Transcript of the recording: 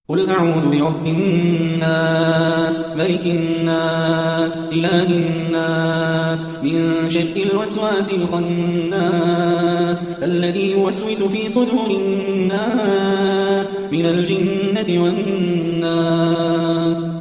قل أعوذ برب الناس ملك الناس إله الناس من شر الوسواس الخناس الذي يوسوس في صدور الناس من الجنة والناس.